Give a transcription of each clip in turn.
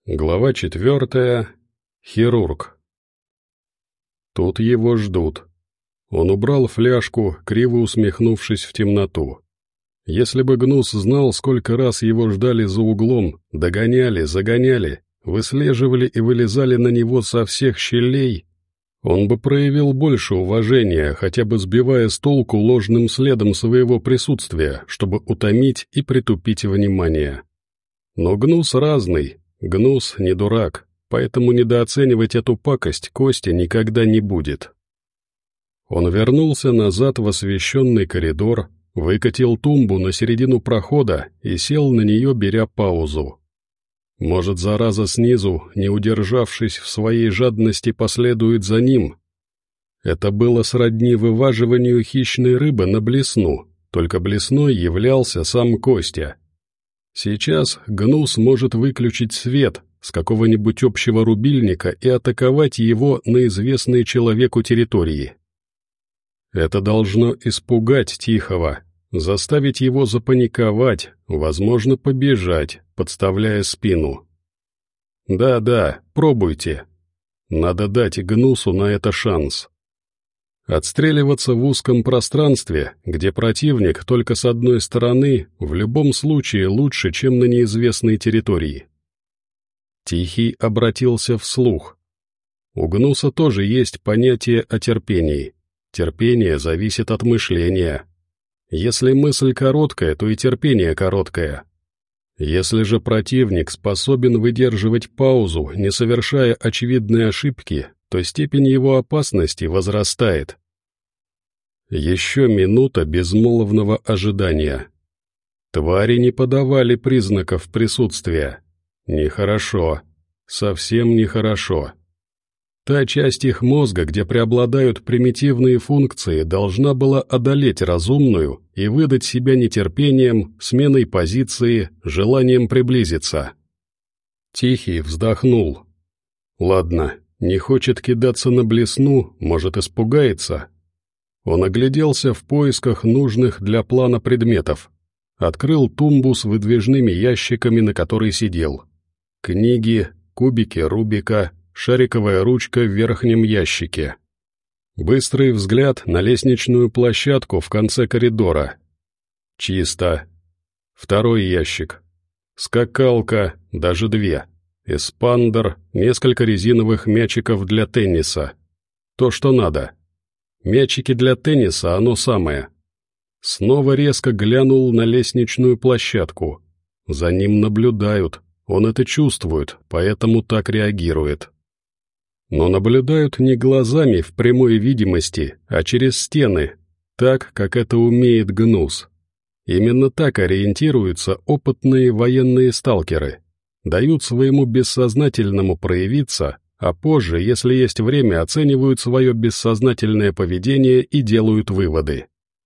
Глава 4. Хирург. Тут его ждут. Он убрал фляжку, криво усмехнувшись в темноту. Если бы Гнус знал, сколько раз его ждали за углом, догоняли, загоняли, выслеживали и вылезали на него со всех щелей, он бы проявил больше уважения, хотя бы сбивая с толку ложным следом своего присутствия, чтобы утомить и притупить внимание. Но Гнус разный. Гнус не дурак, поэтому недооценивать эту пакость Костя никогда не будет. Он вернулся назад в освещенный коридор, выкатил тумбу на середину прохода и сел на нее, беря паузу. Может, зараза снизу, не удержавшись в своей жадности, последует за ним? Это было сродни вываживанию хищной рыбы на блесну, только блесной являлся сам Костя. Сейчас Гнус может выключить свет с какого-нибудь общего рубильника и атаковать его на известной человеку территории. Это должно испугать Тихого, заставить его запаниковать, возможно, побежать, подставляя спину. Да, пробуйте. Надо дать Гнусу на это шанс. Отстреливаться в узком пространстве, где противник только с одной стороны, в любом случае лучше, чем на неизвестной территории. Тихий обратился вслух. У Гнуса тоже есть понятие о терпении. Терпение зависит от мышления. Если мысль короткая, то и терпение короткое. Если же противник способен выдерживать паузу, не совершая очевидной ошибки, то степень его опасности возрастает. Еще минута безмолвного ожидания. Твари не подавали признаков присутствия. Нехорошо. Совсем нехорошо. Та часть их мозга, где преобладают примитивные функции, должна была одолеть разумную и выдать себя нетерпением, сменой позиции, желанием приблизиться. Тихий вздохнул. Ладно. Не хочет кидаться на блесну, может, испугается. Он огляделся в поисках нужных для плана предметов. Открыл тумбу с выдвижными ящиками, на которой сидел. Книги, кубики Рубика, шариковая ручка в верхнем ящике. Быстрый взгляд на лестничную площадку в конце коридора. Чисто. Второй ящик. Скакалка, даже две. Эспандер, несколько резиновых мячиков для тенниса. То, что надо. Мячики для тенниса, оно самое. Снова резко глянул на лестничную площадку. За ним наблюдают, он это чувствует, поэтому так реагирует. Но наблюдают не глазами в прямой видимости, а через стены, так, как это умеет Гнус. Именно так ориентируются опытные военные сталкеры. Дают своему бессознательному проявиться, а позже, если есть время, оценивают свое бессознательное поведение и делают выводы.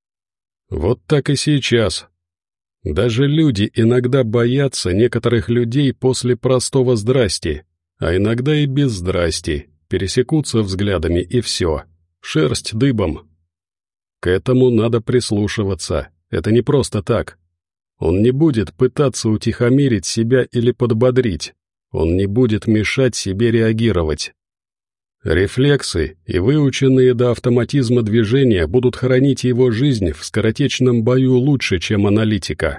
Вот так и сейчас. Даже люди иногда боятся некоторых людей после простого «здрасти», а иногда и без «здрасти», пересекутся взглядами и все, шерсть дыбом. К этому надо прислушиваться, это не просто так. Он не будет пытаться утихомирить себя или подбодрить. Он не будет мешать себе реагировать. Рефлексы и выученные до автоматизма движения будут хранить его жизнь в скоротечном бою лучше, чем аналитика.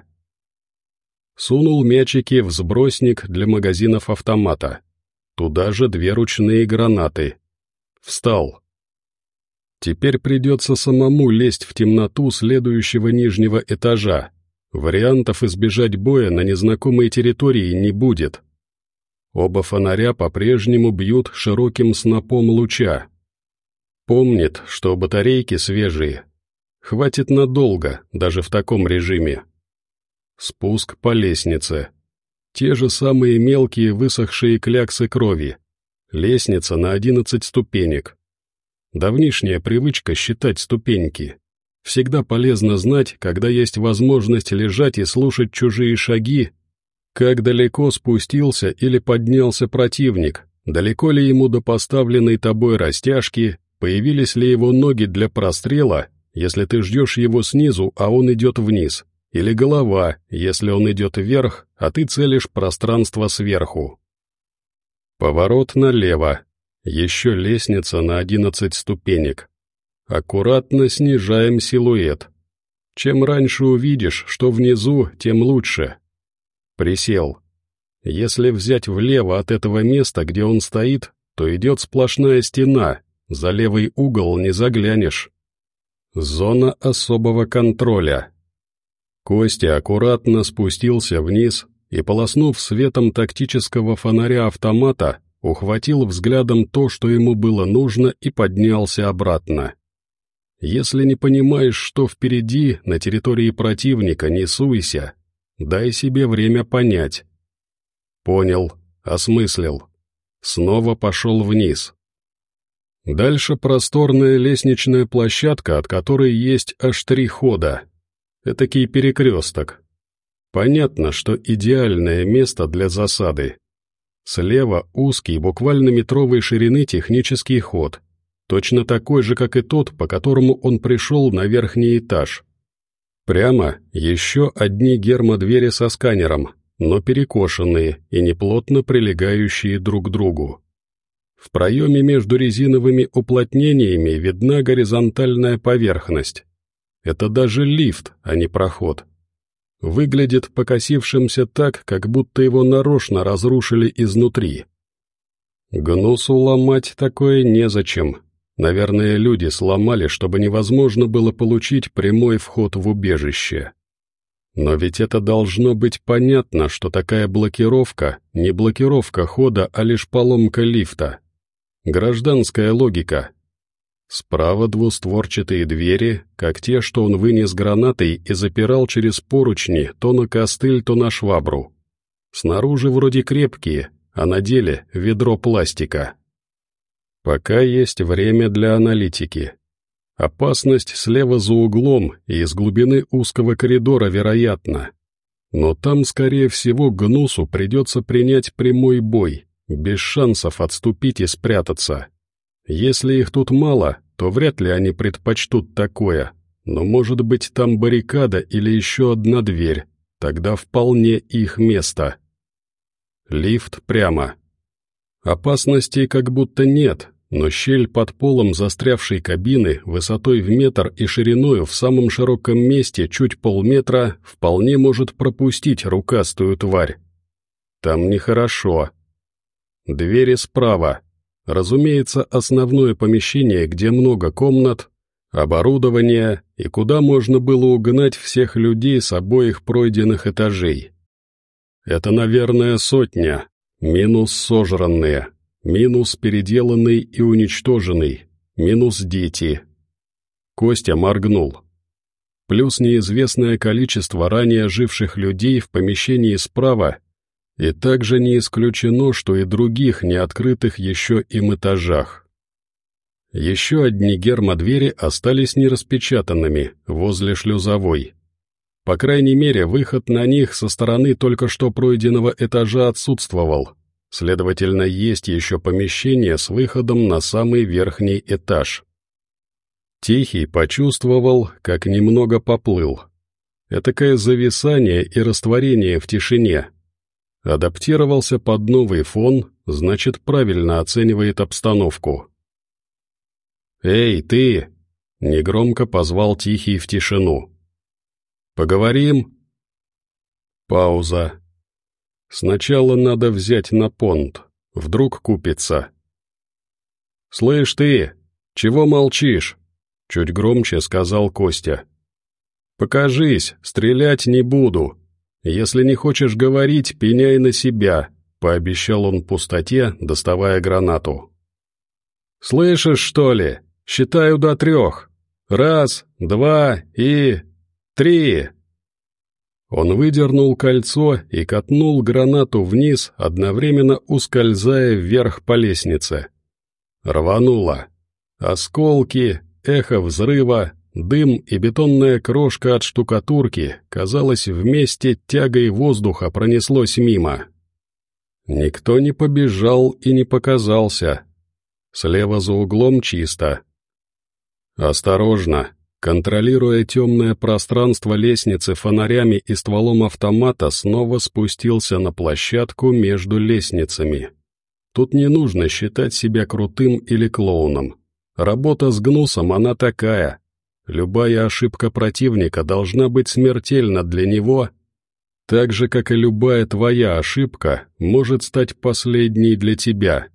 Сунул мячики в сбросник для магазинов автомата. Туда же две ручные гранаты. Встал. Теперь придется самому лезть в темноту следующего нижнего этажа. Вариантов избежать боя на незнакомой территории не будет. Оба фонаря по-прежнему бьют широким снопом луча. Помнит, что батарейки свежие. Хватит надолго, даже в таком режиме. Спуск по лестнице. Те же самые мелкие высохшие кляксы крови. Лестница на 11 ступенек. Давнишняя привычка считать ступеньки. Всегда полезно знать, когда есть возможность лежать и слушать чужие шаги, как далеко спустился или поднялся противник, далеко ли ему до поставленной тобой растяжки, появились ли его ноги для прострела, если ты ждешь его снизу, а он идет вниз, или голова, если он идет вверх, а ты целишь пространство сверху. Поворот налево. Еще лестница на 11 ступенек. Аккуратно снижаем силуэт. Чем раньше увидишь, что внизу, тем лучше. Присел. Если взять влево от этого места, где он стоит, то идет сплошная стена, за левый угол не заглянешь. Зона особого контроля. Костя аккуратно спустился вниз и, полоснув светом тактического фонаря автомата, ухватил взглядом то, что ему было нужно, и поднялся обратно. Если не понимаешь, что впереди, на территории противника, не суйся, дай себе время понять. Понял, осмыслил. Снова пошел вниз. Дальше просторная лестничная площадка, от которой есть аж 3 хода. Этакий перекресток. Понятно, что идеальное место для засады. Слева узкий, буквально метровой ширины технический ход, точно такой же, как и тот, по которому он пришел на верхний этаж. Прямо еще одни гермодвери со сканером, но перекошенные и неплотно прилегающие друг к другу. В проеме между резиновыми уплотнениями видна горизонтальная поверхность. Это даже лифт, а не проход. Выглядит покосившимся так, как будто его нарочно разрушили изнутри. Гнусу ломать такое незачем. Наверное, люди сломали, чтобы невозможно было получить прямой вход в убежище. Но ведь это должно быть понятно, что такая блокировка не блокировка хода, а лишь поломка лифта. Гражданская логика. Справа двустворчатые двери, как те, что он вынес гранатой и запирал через поручни то на костыль, то на швабру. Снаружи вроде крепкие, а на деле ведро пластика. Пока есть время для аналитики. Опасность слева за углом и из глубины узкого коридора вероятна. Но там, скорее всего, Гнусу придется принять прямой бой, без шансов отступить и спрятаться. Если их тут мало, то вряд ли они предпочтут такое, но может быть там баррикада или еще одна дверь, тогда вполне их место. Лифт прямо. Опасностей как будто нет, но щель под полом застрявшей кабины высотой в метр и шириною в самом широком месте чуть полметра вполне может пропустить рукастую тварь. Там нехорошо. Двери справа. Разумеется, основное помещение, где много комнат, оборудования и куда можно было угнать всех людей с обоих пройденных этажей. Это, наверное, 100, минус сожранные, минус переделанный и уничтоженный, минус дети. Костя моргнул. Плюс неизвестное количество ранее живших людей в помещении справа, и также не исключено, что и других неоткрытых еще им этажах. Еще одни гермодвери остались нераспечатанными возле шлюзовой. По крайней мере, выход на них со стороны только что пройденного этажа отсутствовал, следовательно, есть еще помещение с выходом на самый верхний этаж. Тихий почувствовал, как немного поплыл. Этакое зависание и растворение в тишине. Адаптировался под новый фон, значит, правильно оценивает обстановку. «Эй, ты!» — негромко позвал Тихий в тишину. «Поговорим?» Пауза. «Сначала надо взять на понт, вдруг купится». «Слышь ты, чего молчишь?» — чуть громче сказал Костя. «Покажись, стрелять не буду. Если не хочешь говорить, пеняй на себя», — пообещал он пустоте, доставая гранату. «Слышишь, что ли? Считаю до 3. 1, 2 и 3». Он выдернул кольцо и катнул гранату вниз, одновременно ускользая вверх по лестнице. Рвануло. Осколки, эхо взрыва, дым и бетонная крошка от штукатурки, казалось, вместе тягой воздуха пронеслось мимо. Никто не побежал и не показался. Слева за углом чисто. Осторожно, контролируя темное пространство лестницы фонарями и стволом автомата, снова спустился на площадку между лестницами. Тут не нужно считать себя крутым или клоуном. Работа с гнусом она такая. Любая ошибка противника должна быть смертельна для него, так же, как и любая твоя ошибка может стать последней для тебя.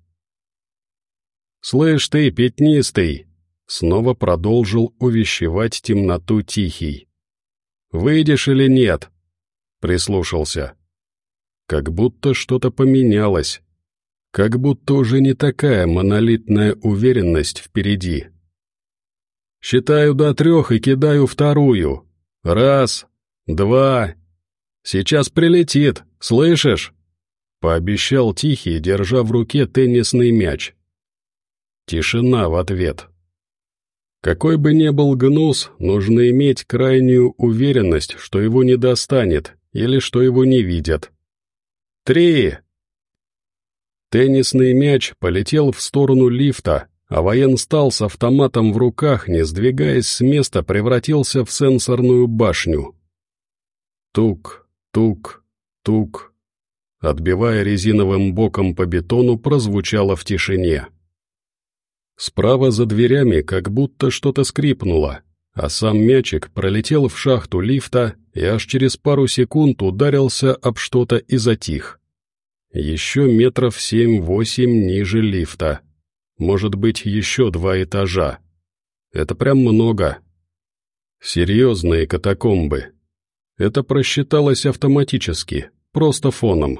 «Слышь ты, пятнистый!» — снова продолжил увещевать темноту Тихий. «Выйдешь или нет?» — прислушался. Как будто что-то поменялось. Как будто уже не такая монолитная уверенность впереди. «Считаю до 3 и кидаю вторую. 1, 2. Сейчас прилетит, слышишь?» — пообещал Тихий, держа в руке теннисный мяч. Тишина в ответ. Какой бы ни был гнус, нужно иметь крайнюю уверенность, что его не достанет или что его не видят. 3. Теннисный мяч полетел в сторону лифта, а военстал с автоматом в руках, не сдвигаясь с места, превратился в сенсорную башню. Тук, тук, тук. Отбивая резиновым боком по бетону, прозвучало в тишине. Справа за дверями как будто что-то скрипнуло, а сам мячик пролетел в шахту лифта и аж через пару секунд ударился об что-то и затих. Еще метров 7-8 ниже лифта. Может быть, еще 2 этажа. Это прям много. Серьезные катакомбы. Это просчиталось автоматически, просто фоном.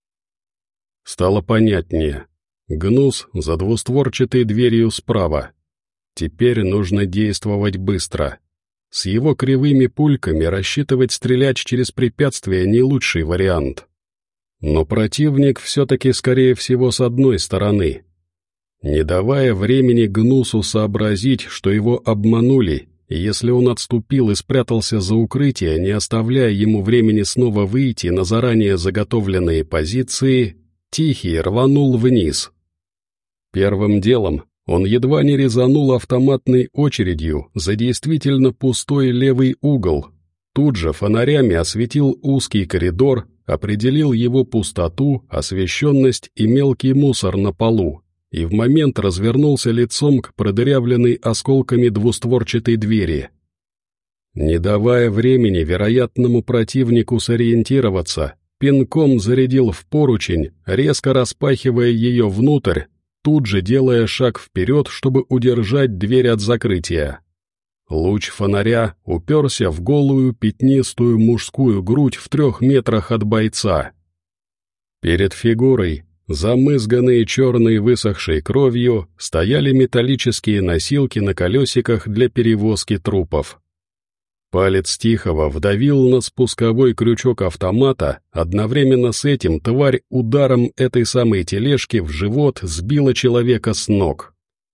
Стало понятнее. Гнус за двустворчатой дверью справа. Теперь нужно действовать быстро. С его кривыми пульками рассчитывать стрелять через препятствия не лучший вариант. Но противник все-таки, скорее всего, с одной стороны. Не давая времени Гнусу сообразить, что его обманули, и если он отступил и спрятался за укрытие, не оставляя ему времени снова выйти на заранее заготовленные позиции, Тихий рванул вниз. Первым делом он едва не резанул автоматной очередью за действительно пустой левый угол, тут же фонарями осветил узкий коридор, определил его пустоту, освещенность и мелкий мусор на полу, и в момент развернулся лицом к продырявленной осколками двустворчатой двери. Не давая времени вероятному противнику сориентироваться, пинком зарядил в поручень, резко распахивая ее внутрь, тут же делая шаг вперед, чтобы удержать дверь от закрытия. Луч фонаря уперся в голую пятнистую мужскую грудь в 3 метрах от бойца. Перед фигурой, замызганные черной высохшей кровью, стояли металлические носилки на колесиках для перевозки трупов. Палец Тихого вдавил на спусковой крючок автомата, одновременно с этим тварь ударом этой самой тележки в живот сбила человека с ног.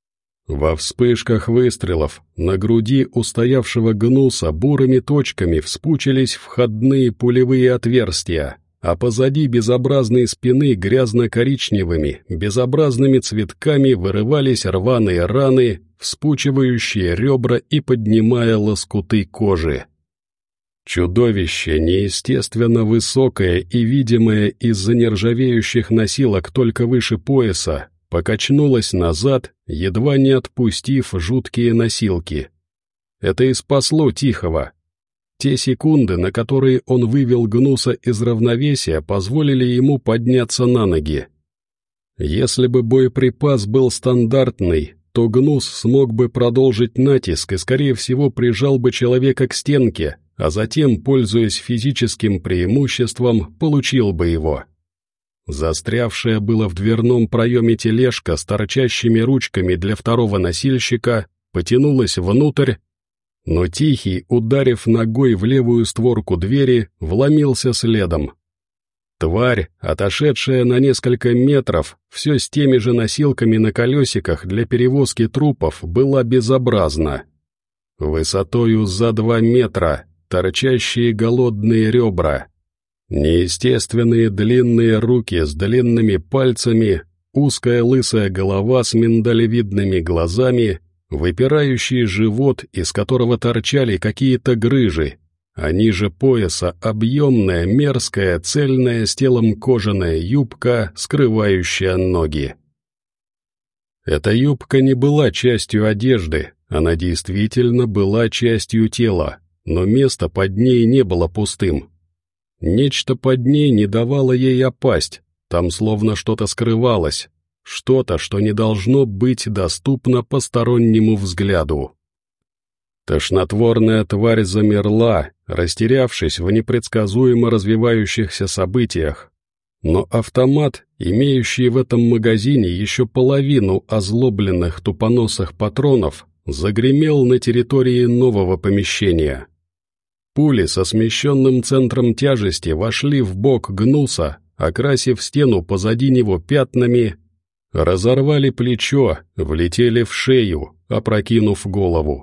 Во вспышках выстрелов на груди устоявшего Гнуса бурыми точками вспучились входные пулевые отверстия, а позади безобразной спины грязно-коричневыми, безобразными цветками вырывались рваные раны, вспучивающие ребра и поднимая лоскуты кожи. Чудовище, неестественно высокое и видимое из-за нержавеющих носилок только выше пояса, покачнулось назад, едва не отпустив жуткие носилки. Это и спасло Тихого. Те секунды, на которые он вывел Гнуса из равновесия, позволили ему подняться на ноги. Если бы боеприпас был стандартный, то Гнус смог бы продолжить натиск и, скорее всего, прижал бы человека к стенке, а затем, пользуясь физическим преимуществом, получил бы его. Застрявшая была в дверном проеме тележка с торчащими ручками для второго носильщика потянулась внутрь, но Тихий, ударив ногой в левую створку двери, вломился следом. Тварь, отошедшая на несколько метров, все с теми же носилками на колесиках для перевозки трупов, была безобразна. Высотою за 2 метра, торчащие голодные ребра, неестественные длинные руки с длинными пальцами, узкая лысая голова с миндалевидными глазами, выпирающий живот, из которого торчали какие-то грыжи, а ниже пояса объемная, мерзкая, цельная с телом кожаная юбка, скрывающая ноги. Эта юбка не была частью одежды, она действительно была частью тела, но место под ней не было пустым. Нечто под ней не давало ей опасть, там словно что-то скрывалось, что-то, что не должно быть доступно постороннему взгляду. Тошнотворная тварь замерла, растерявшись в непредсказуемо развивающихся событиях. Но автомат, имеющий в этом магазине еще половину озлобленных тупоносых патронов, загремел на территории нового помещения. Пули со смещенным центром тяжести вошли в бок Гнуса, окрасив стену позади него пятнами, разорвали плечо, влетели в шею, опрокинув голову.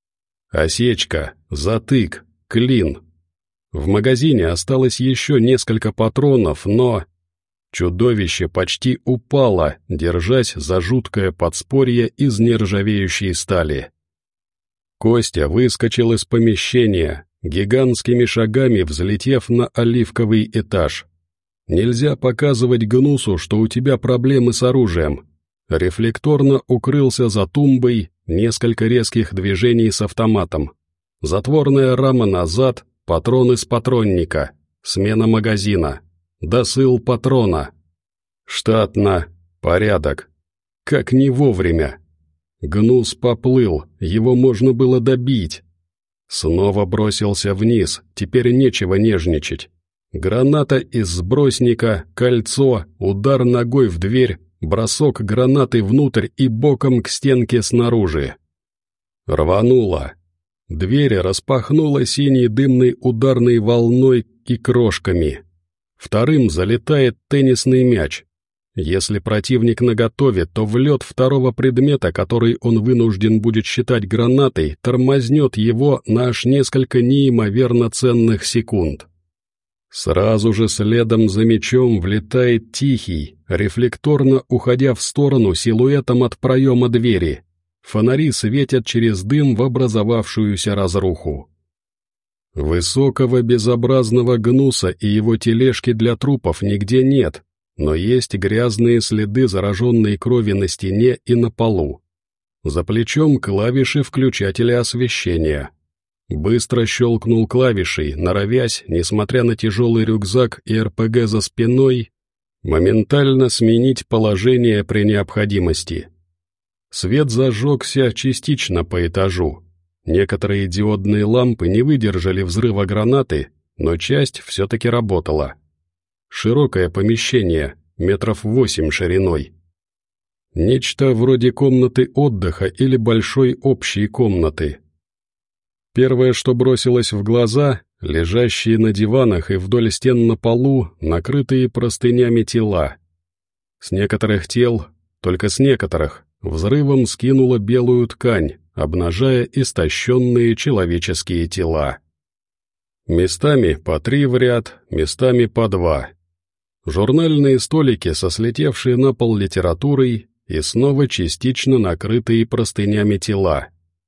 Осечка, затык, клин. В магазине осталось еще несколько патронов, но... Чудовище почти упало, держась за жуткое подспорье из нержавеющей стали. Костя выскочил из помещения, гигантскими шагами взлетев на оливковый этаж. Нельзя показывать Гнусу, что у тебя проблемы с оружием. Рефлекторно укрылся за тумбой, несколько резких движений с автоматом. Затворная рама назад, патрон из патронника, смена магазина, досыл патрона. Штатно, порядок. Как не вовремя. Гнус поплыл, его можно было добить. Снова бросился вниз, теперь нечего нежничать. Граната из сбросника, кольцо, удар ногой в дверь, бросок гранаты внутрь и боком к стенке снаружи. Рвануло. Дверь распахнула синей дымной ударной волной и крошками. Вторым залетает теннисный мяч. Если противник наготове, то влет второго предмета, который он вынужден будет считать гранатой, тормознет его на аж несколько неимоверно ценных секунд. Сразу же следом за мячом влетает Тихий, рефлекторно уходя в сторону силуэтом от проема двери. Фонари светят через дым в образовавшуюся разруху. Высокого безобразного Гнуса и его тележки для трупов нигде нет, но есть грязные следы зараженной крови на стене и на полу. За плечом клавиши включателя освещения. Быстро щелкнул клавишей, норовясь, несмотря на тяжелый рюкзак и РПГ за спиной, моментально сменить положение при необходимости. Свет зажегся частично по этажу. Некоторые диодные лампы не выдержали взрыва гранаты, но часть все-таки работала. Широкое помещение, 8 метров шириной. Нечто вроде комнаты отдыха или большой общей комнаты. Первое, что бросилось в глаза, лежащие на диванах и вдоль стен на полу, накрытые простынями тела. С некоторых тел, только с некоторых, взрывом скинула белую ткань, обнажая истощенные человеческие тела. Местами по 3 в ряд, местами по 2. Журнальные столики со слетевшей на пол литературой и снова частично накрытые простынями тела.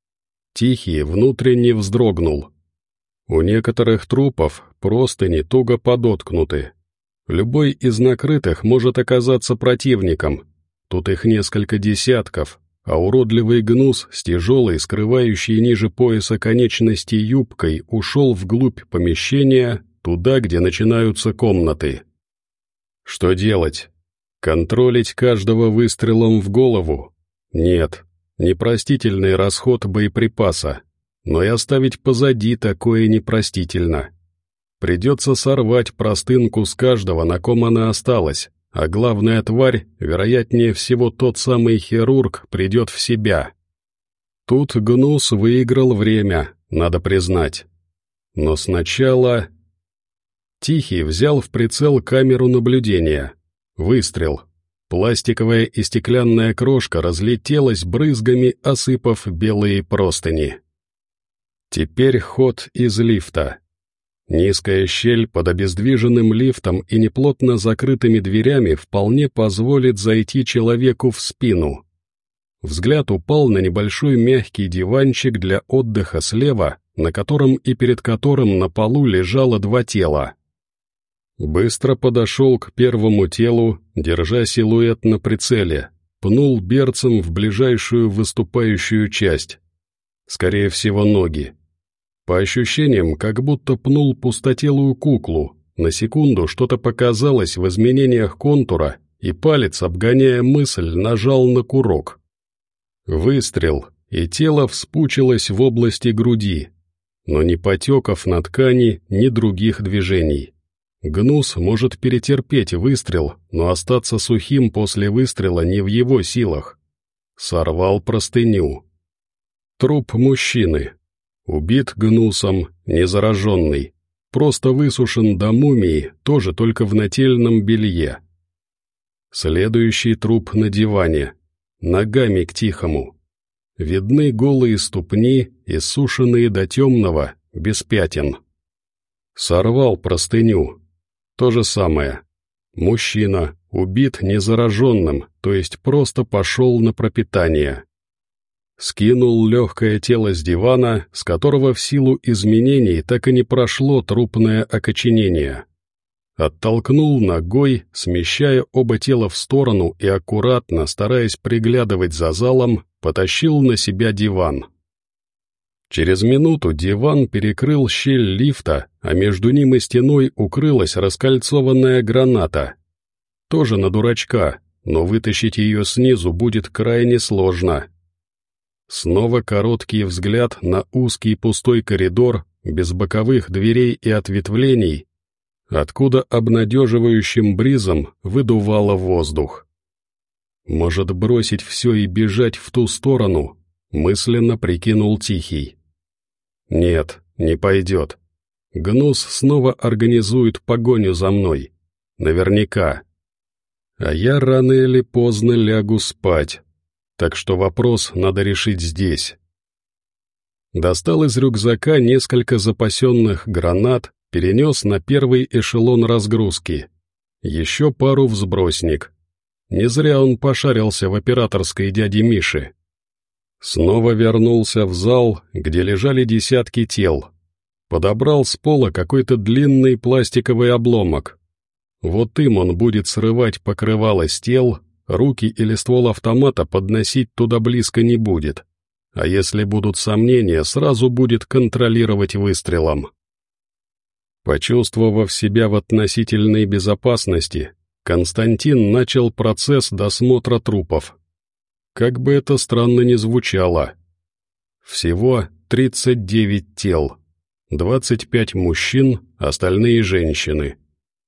Тихий внутренне вздрогнул. У некоторых трупов простыни туго подоткнуты. Любой из накрытых может оказаться противником. Тут их несколько десятков, а уродливый Гнус с тяжелой, скрывающей ниже пояса конечности юбкой ушел вглубь помещения, туда, где начинаются комнаты. Что делать? Контролить каждого выстрелом в голову? Нет. Непростительный расход боеприпаса, но и оставить позади такое непростительно. Придется сорвать простынку с каждого, на ком она осталась, а главная тварь, вероятнее всего тот самый хирург, придет в себя. Тут Гнус выиграл время, надо признать. Но сначала... Тихий взял в прицел камеру наблюдения. Выстрел. Пластиковая и стеклянная крошка разлетелась брызгами, осыпав белые простыни. Теперь ход из лифта. Низкая щель под обездвиженным лифтом и неплотно закрытыми дверями вполне позволит зайти человеку в спину. Взгляд упал на небольшой мягкий диванчик для отдыха слева, на котором и перед которым на полу лежало два тела. Быстро подошел к первому телу, держа силуэт на прицеле, пнул берцем в ближайшую выступающую часть. Скорее всего, ноги. По ощущениям, как будто пнул пустотелую куклу. На секунду что-то показалось в изменениях контура, и палец, обгоняя мысль, нажал на курок. Выстрел, и тело вспучилось в области груди, но ни потеков на ткани, ни других движений. Гнус может перетерпеть выстрел, но остаться сухим после выстрела не в его силах. Сорвал простыню. Труп мужчины. Убит гнусом, не зараженный. Просто высушен до мумии, тоже только в нательном белье. Следующий труп на диване. Ногами к Тихому. Видны голые ступни, иссушенные до темного, без пятен. Сорвал простыню. То же самое. Мужчина, убит незараженным, то есть просто пошел на пропитание. Скинул легкое тело с дивана, с которого в силу изменений так и не прошло трупное окоченение. Оттолкнул ногой, смещая оба тела в сторону и аккуратно, стараясь приглядывать за залом, потащил на себя диван. Через минуту диван перекрыл щель лифта, а между ним и стеной укрылась раскольцованная граната. Тоже на дурачка, но вытащить ее снизу будет крайне сложно. Снова короткий взгляд на узкий пустой коридор, без боковых дверей и ответвлений, откуда обнадеживающим бризом выдувало воздух. Может бросить все и бежать в ту сторону, мысленно прикинул Тихий. Нет, не пойдет. Гнус снова организует погоню за мной. Наверняка. А я рано или поздно лягу спать. Так что вопрос надо решить здесь. Достал из рюкзака несколько запасенных гранат, перенес на первый эшелон разгрузки. Еще пару в сбросник. Не зря он пошарился в операторской дяди Миши. Снова вернулся в зал, где лежали десятки тел. Подобрал с пола какой-то длинный пластиковый обломок. Вот им он будет срывать покрывало с тел, руки или ствол автомата подносить туда близко не будет. А если будут сомнения, сразу будет контролировать выстрелом. Почувствовав себя в относительной безопасности, Константин начал процесс досмотра трупов. Как бы это странно ни звучало. Всего 39 тел, 25 мужчин, остальные женщины.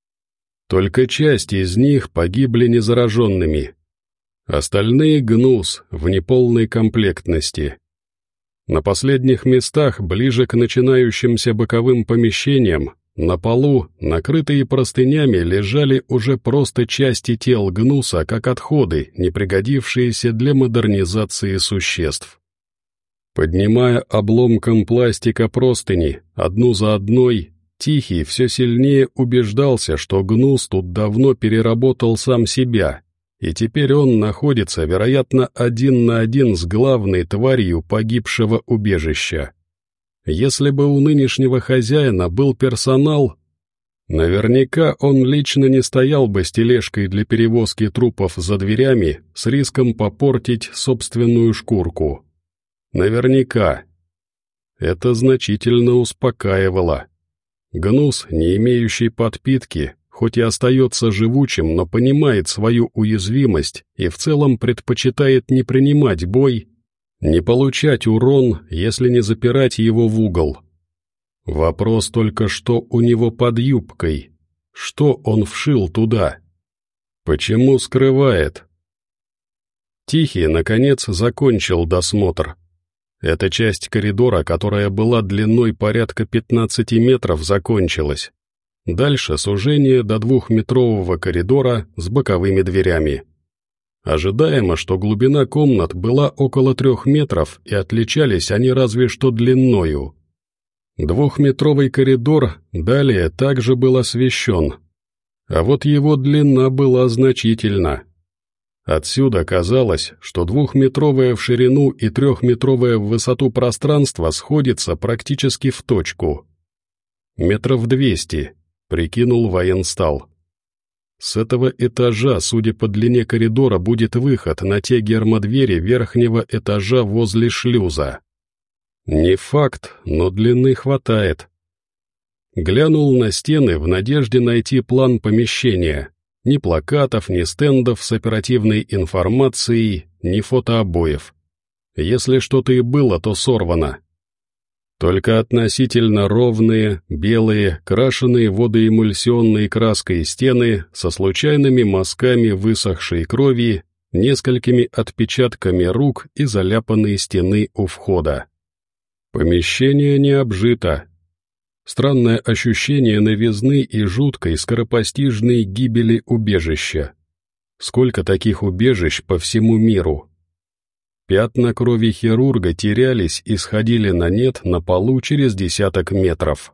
Только часть из них погибли незараженными. Остальные гнус в неполной комплектности. На последних местах, ближе к начинающимся боковым помещениям, на полу, накрытые простынями, лежали уже просто части тел гнуса, как отходы, не пригодившиеся для модернизации существ. Поднимая обломком пластика простыни, одну за одной, Тихий все сильнее убеждался, что гнус тут давно переработал сам себя, и теперь он находится, вероятно, один на один с главной тварью погибшего убежища. Если бы у нынешнего хозяина был персонал, наверняка он лично не стоял бы с тележкой для перевозки трупов за дверями с риском попортить собственную шкурку. Наверняка. Это значительно успокаивало. Гнус, не имеющий подпитки, хоть и остается живучим, но понимает свою уязвимость и в целом предпочитает не принимать бой, не получать урон, если не запирать его в угол. Вопрос только, что у него под юбкой, что он вшил туда, почему скрывает. Тихий, наконец, закончил досмотр. Эта часть коридора, которая была длиной порядка 15 метров, закончилась. Дальше сужение до 2-метрового коридора с боковыми дверями. Ожидаемо, что глубина комнат была около 3 метров, и отличались они разве что длиною. 2-метровый коридор далее также был освещен, а вот его длина была значительна. Отсюда казалось, что 2-метровое в ширину и 3-метровое в высоту пространство сходится практически в точку. 200 метров, прикинул военстал. С этого этажа, судя по длине коридора, будет выход на те гермодвери верхнего этажа возле шлюза. Не факт, но длины хватает. Глянул на стены в надежде найти план помещения. Ни плакатов, ни стендов с оперативной информацией, ни фотообоев. Если что-то и было, то сорвано. Только относительно ровные, белые, крашеные водоэмульсионной краской стены со случайными мазками высохшей крови, несколькими отпечатками рук и заляпанной стены у входа. Помещение не обжито. Странное ощущение новизны и жуткой скоропостижной гибели убежища. Сколько таких убежищ по всему миру? Пятна крови хирурга терялись и сходили на нет на полу через 10 метров.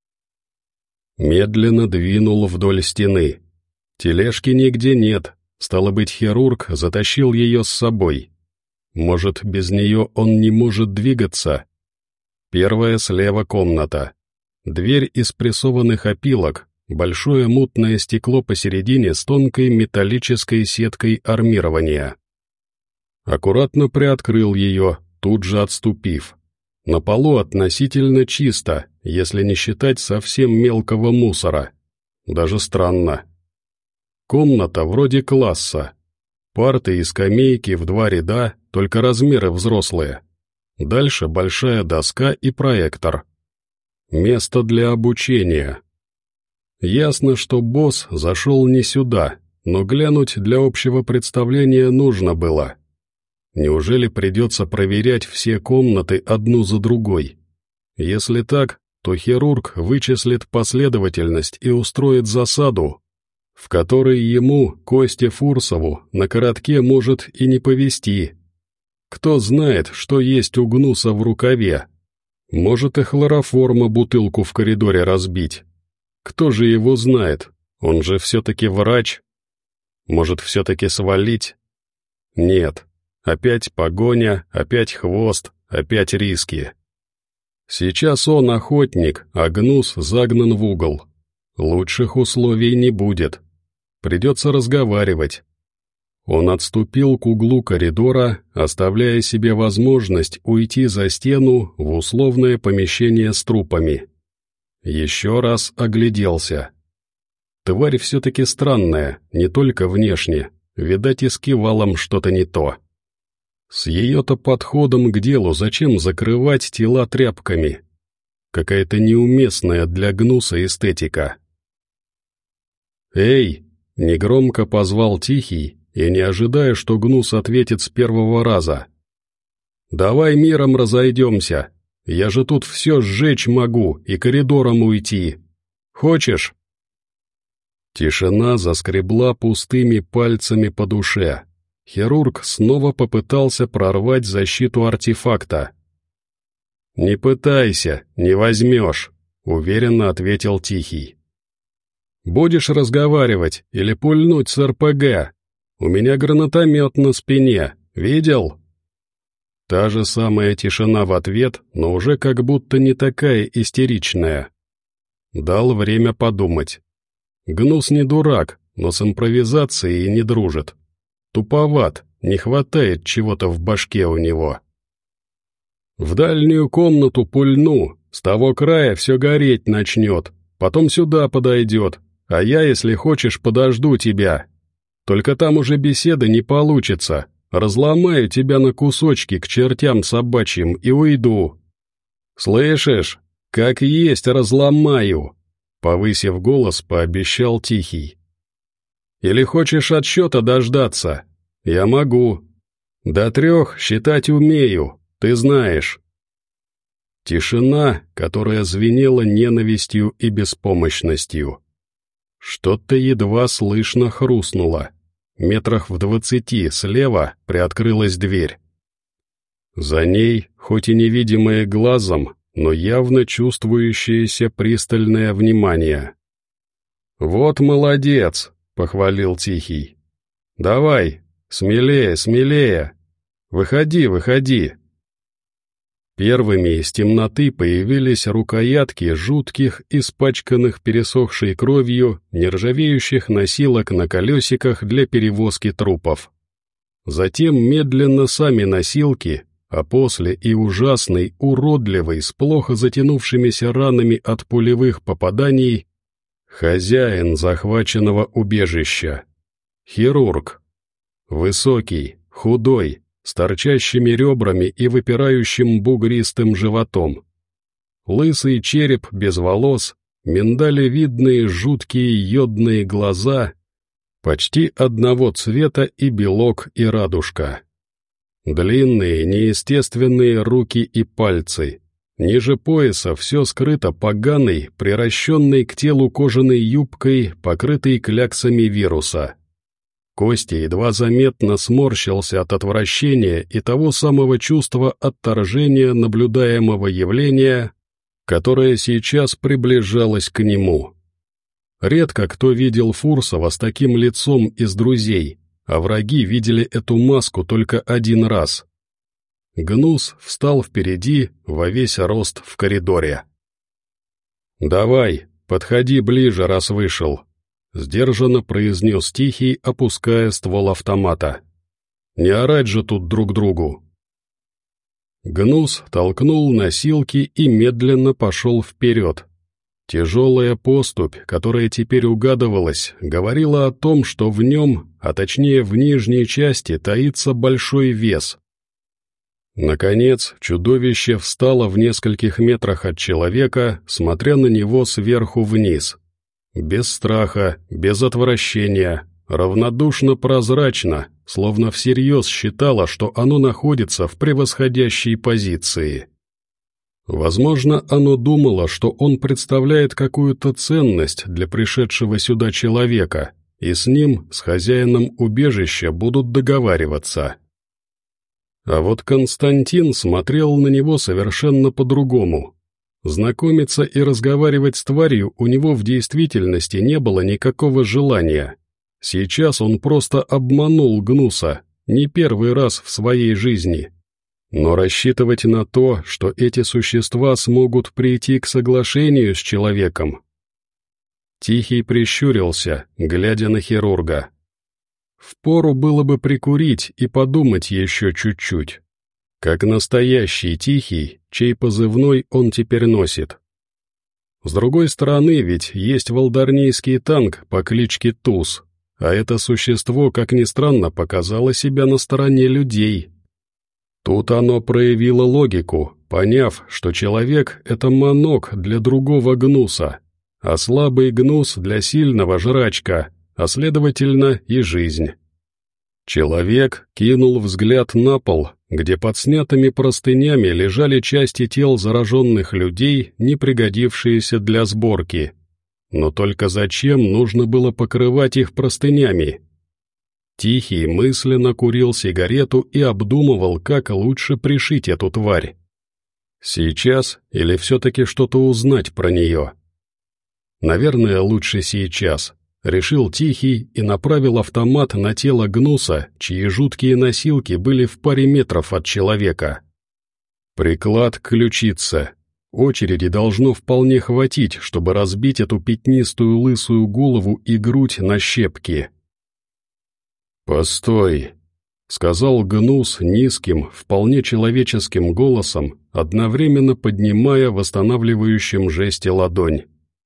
Медленно двинул вдоль стены. Тележки нигде нет, стало быть, хирург затащил ее с собой. Может, без нее он не может двигаться? Первая слева комната. Дверь из прессованных опилок, большое мутное стекло посередине с тонкой металлической сеткой армирования. Аккуратно приоткрыл ее, тут же отступив. На полу относительно чисто, если не считать совсем мелкого мусора. Даже странно. Комната вроде класса. Парты и скамейки в 2 ряда, только размеры взрослые. Дальше большая доска и проектор. Место для обучения. Ясно, что босс зашел не сюда, но глянуть для общего представления нужно было. Неужели придется проверять все комнаты одну за другой? Если так, то хирург вычислит последовательность и устроит засаду, в которой ему, Косте Фурсову, на коротке может и не повезти. Кто знает, что есть у гнуса в рукаве? Может и хлороформа бутылку в коридоре разбить. Кто же его знает? Он же все-таки врач. Может, все-таки свалить? Нет. Опять погоня, опять хвост, опять риски. Сейчас он охотник, а гнус загнан в угол. Лучших условий не будет. Придется разговаривать. Он отступил к углу коридора, оставляя себе возможность уйти за стену в условное помещение с трупами. Еще раз огляделся. Тварь все-таки странная, не только внешне, видать и с кивалом что-то не то. С ее-то подходом к делу зачем закрывать тела тряпками? Какая-то неуместная для гнуса эстетика. «Эй!» — негромко позвал Тихий, и не ожидая, что гнус ответит с первого раза. «Давай миром разойдемся. Я же тут все сжечь могу и коридором уйти. Хочешь?» Тишина заскребла пустыми пальцами по душе. Хирург снова попытался прорвать защиту артефакта. «Не пытайся, не возьмешь», — уверенно ответил Тихий. «Будешь разговаривать или пульнуть с РПГ? У меня гранатомет на спине, видел?» Та же самая тишина в ответ, но уже как будто не такая истеричная. Дал время подумать. Гнус не дурак, но с импровизацией не дружит. Туповат, не хватает чего-то в башке у него. «В дальнюю комнату пульну, с того края все гореть начнет, потом сюда подойдет, а я, если хочешь, подожду тебя. Только там уже беседы не получится, разломаю тебя на кусочки к чертям собачьим и уйду. Слышишь, как есть разломаю», — повысив голос, пообещал Тихий. «Или хочешь отсчета дождаться? Я могу. До 3 считать умею, ты знаешь». Тишина, которая звенела ненавистью и беспомощностью. Что-то едва слышно хрустнуло. Метрах в 20 слева приоткрылась дверь. За ней, хоть и невидимое глазом, но явно чувствующееся пристальное внимание. «Вот молодец!» — похвалил Тихий. «Давай, Смелее, смелее! Выходи, выходи!» Первыми из темноты появились рукоятки жутких, испачканных пересохшей кровью, нержавеющих носилок на колесиках для перевозки трупов. Затем медленно сами носилки, а после и ужасный, уродливый, с плохо затянувшимися ранами от пулевых попаданий, хозяин захваченного убежища. Хирург. Высокий, худой, с торчащими ребрами и выпирающим бугристым животом. Лысый череп без волос, миндалевидные жуткие йодные глаза, почти одного цвета и белок, и радужка. Длинные, неестественные руки и пальцы. Ниже пояса все скрыто поганой, приращенной к телу кожаной юбкой, покрытой кляксами вируса. Костя едва заметно сморщился от отвращения и того самого чувства отторжения наблюдаемого явления, которое сейчас приближалось к нему. Редко кто видел Фурсова с таким лицом из друзей, а враги видели эту маску только один раз. Гнус встал впереди во весь рост в коридоре. «Давай, подходи ближе, раз вышел», — сдержанно произнес Тихий, опуская ствол автомата. «Не орать же тут друг другу». Гнус толкнул носилки и медленно пошел вперед. Тяжелая поступь, которая теперь угадывалась, говорила о том, что в нем, а точнее в нижней части, таится большой вес. Наконец, чудовище встало в нескольких метрах от человека, смотря на него сверху вниз. Без страха, без отвращения, равнодушно прозрачно, словно всерьез считало, что оно находится в превосходящей позиции. Возможно, оно думало, что он представляет какую-то ценность для пришедшего сюда человека, и с ним, с хозяином убежища, будут договариваться. А вот Константин смотрел на него совершенно по-другому. Знакомиться и разговаривать с тварью у него в действительности не было никакого желания. Сейчас он просто обманул Гнуса, не первый раз в своей жизни. Но рассчитывать на то, что эти существа смогут прийти к соглашению с человеком. Тихий прищурился, глядя на хирурга. Впору было бы прикурить и подумать еще чуть-чуть. Как настоящий Тихий, чей позывной он теперь носит. С другой стороны, ведь есть волдарнийский танк по кличке Туз, а это существо, как ни странно, показало себя на стороне людей. Тут оно проявило логику, поняв, что человек — это манок для другого Гнуса, а слабый Гнус для сильного жрачка, а следовательно и жизнь. Человек кинул взгляд на пол, где под снятыми простынями лежали части тел зараженных людей, не пригодившиеся для сборки. Но только зачем нужно было покрывать их простынями? Тихий мысленно курил сигарету и обдумывал, как лучше пришить эту тварь. Сейчас или все-таки что-то узнать про нее? Наверное, лучше сейчас, решил Тихий и направил автомат на тело Гнуса, чьи жуткие носилки были в паре метров от человека. Приклад к ключице. Очереди должно вполне хватить, чтобы разбить эту пятнистую лысую голову и грудь на щепки. «Постой», — сказал Гнус низким, вполне человеческим голосом, одновременно поднимая в восстанавливающем жесте ладонь.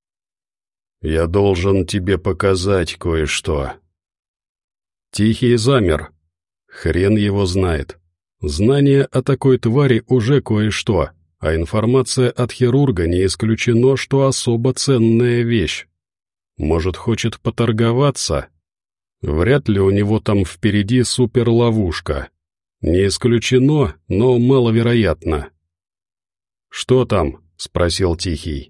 «Я должен тебе показать кое-что». Тихий замер. Хрен его знает. Знание о такой твари уже кое-что, а информация от хирурга не исключено, что особо ценная вещь. Может, хочет поторговаться? Вряд ли у него там впереди суперловушка. Не исключено, но маловероятно. «Что там?» — спросил Тихий.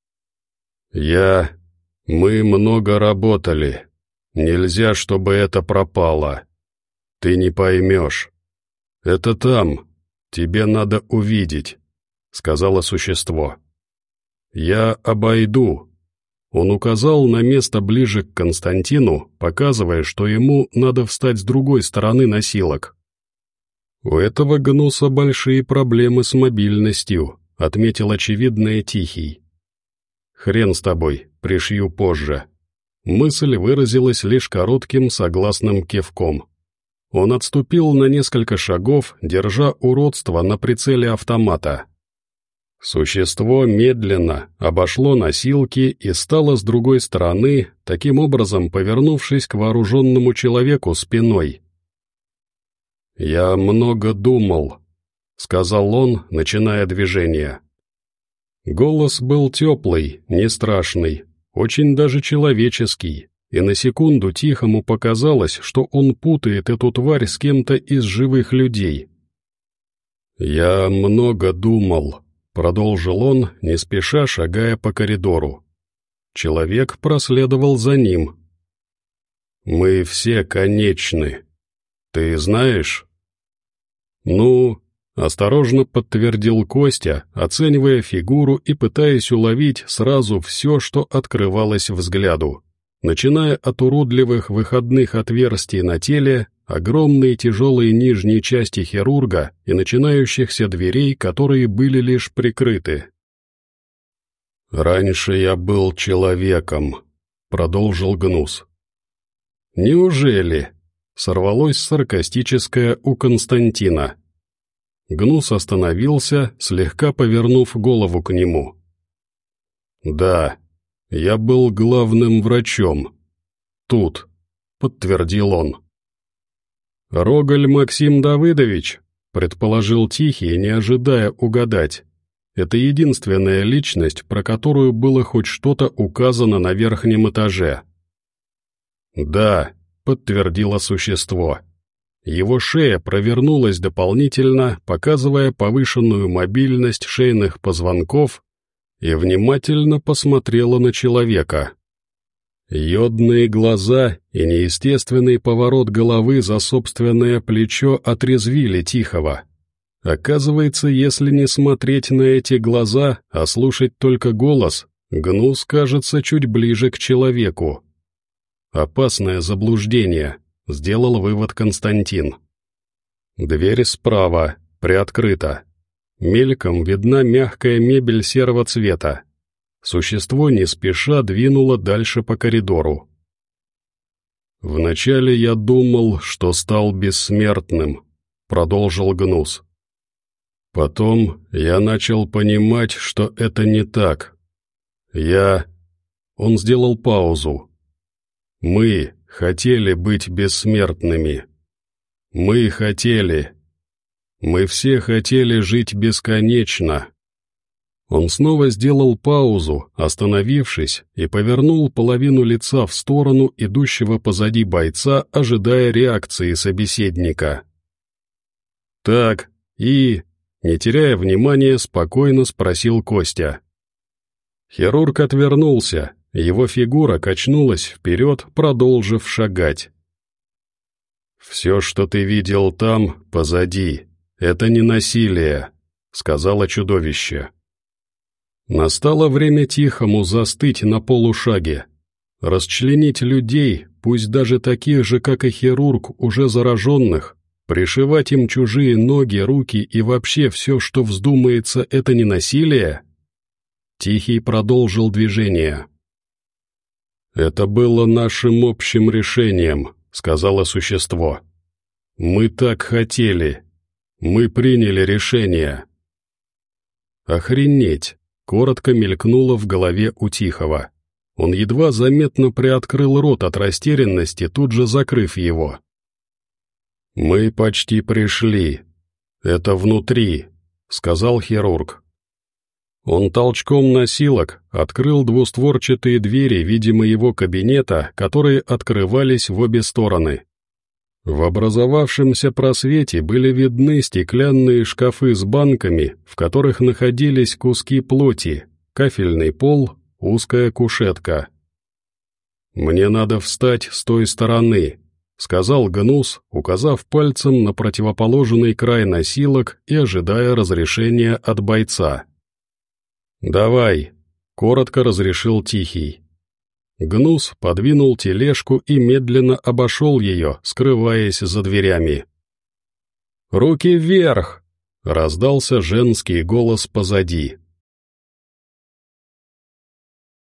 Мы много работали. Нельзя, чтобы это пропало. Ты не поймешь. Это там. Тебе надо увидеть», — сказала существо. «Я обойду». Он указал на место ближе к Константину, показывая, что ему надо встать с другой стороны носилок. «У этого гнуса большие проблемы с мобильностью», — отметил очевидное Тихий. «Хрен с тобой, пришью позже». Мысль выразилась лишь коротким согласным кивком. Он отступил на несколько шагов, держа уродство на прицеле автомата. Существо медленно обошло носилки и стало с другой стороны, таким образом повернувшись к вооруженному человеку спиной. «Я много думал», — сказал он, начиная движение. Голос был теплый, не страшный, очень даже человеческий, и на секунду Тихому показалось, что он путает эту тварь с кем-то из живых людей. «Я много думал», — продолжил он, не спеша шагая по коридору. Человек проследовал за ним. «Мы все конечны. Ты знаешь?» «Ну...» — осторожно подтвердил Костя, оценивая фигуру и пытаясь уловить сразу все, что открывалось взгляду, начиная от уродливых выходных отверстий на теле, огромные тяжелые нижние части хирурга и начинающихся дверей, которые были лишь прикрыты. «Раньше я был человеком», — продолжил Гнус. «Неужели?» — сорвалось саркастическое у Константина. Гнус остановился, слегка повернув голову к нему. «Да, я был главным врачом. Тут», — подтвердил он. «Роголь Максим Давыдович», — предположил Тихий, не ожидая угадать. Это единственная личность, про которую было хоть что-то указано на верхнем этаже. «Да», — подтвердило существо. Его шея провернулась дополнительно, показывая повышенную мобильность шейных позвонков, и внимательно посмотрела на человека. Йодные глаза и неестественный поворот головы за собственное плечо отрезвили Тихого. Оказывается, если не смотреть на эти глаза, а слушать только голос, Гнус кажется чуть ближе к человеку. «Опасное заблуждение», — сделал вывод Константин. Дверь справа, приоткрыта. Мельком видна мягкая мебель серого цвета. Существо не спеша двинуло дальше по коридору. «Вначале я думал, что стал бессмертным», — продолжил Гнус. «Потом я начал понимать, что это не так. Он сделал паузу. «Мы хотели быть бессмертными. Мы все хотели жить бесконечно». Он снова сделал паузу, остановившись, и повернул половину лица в сторону идущего позади бойца, ожидая реакции собеседника. «Так, и...» — не теряя внимания, спокойно спросил Костя. Хирург отвернулся, его фигура качнулась вперед, продолжив шагать. «Все, что ты видел там, позади, это не насилие», — сказала чудовище. Настало время Тихому застыть на полушаге, расчленить людей, пусть даже таких же, как и хирург, уже зараженных, пришивать им чужие ноги, руки и вообще все, что вздумается, это не насилие? Тихий продолжил движение. «Это было нашим общим решением», — сказала существо. «Мы так хотели. Мы приняли решение». «Охренеть!» — коротко мелькнуло в голове у Тихого. Он едва заметно приоткрыл рот от растерянности, тут же закрыв его. «Мы почти пришли. Это внутри», — сказал хирург. Он толчком носилок открыл двустворчатые двери, видимо, его кабинета, которые открывались в обе стороны. В образовавшемся просвете были видны стеклянные шкафы с банками, в которых находились куски плоти, кафельный пол, узкая кушетка. «Мне надо встать с той стороны», — сказал Гнус, указав пальцем на противоположный край носилок и ожидая разрешения от бойца. «Давай», — коротко разрешил Тихий. Гнус подвинул тележку и медленно обошел ее, скрываясь за дверями. «Руки вверх!» — раздался женский голос позади.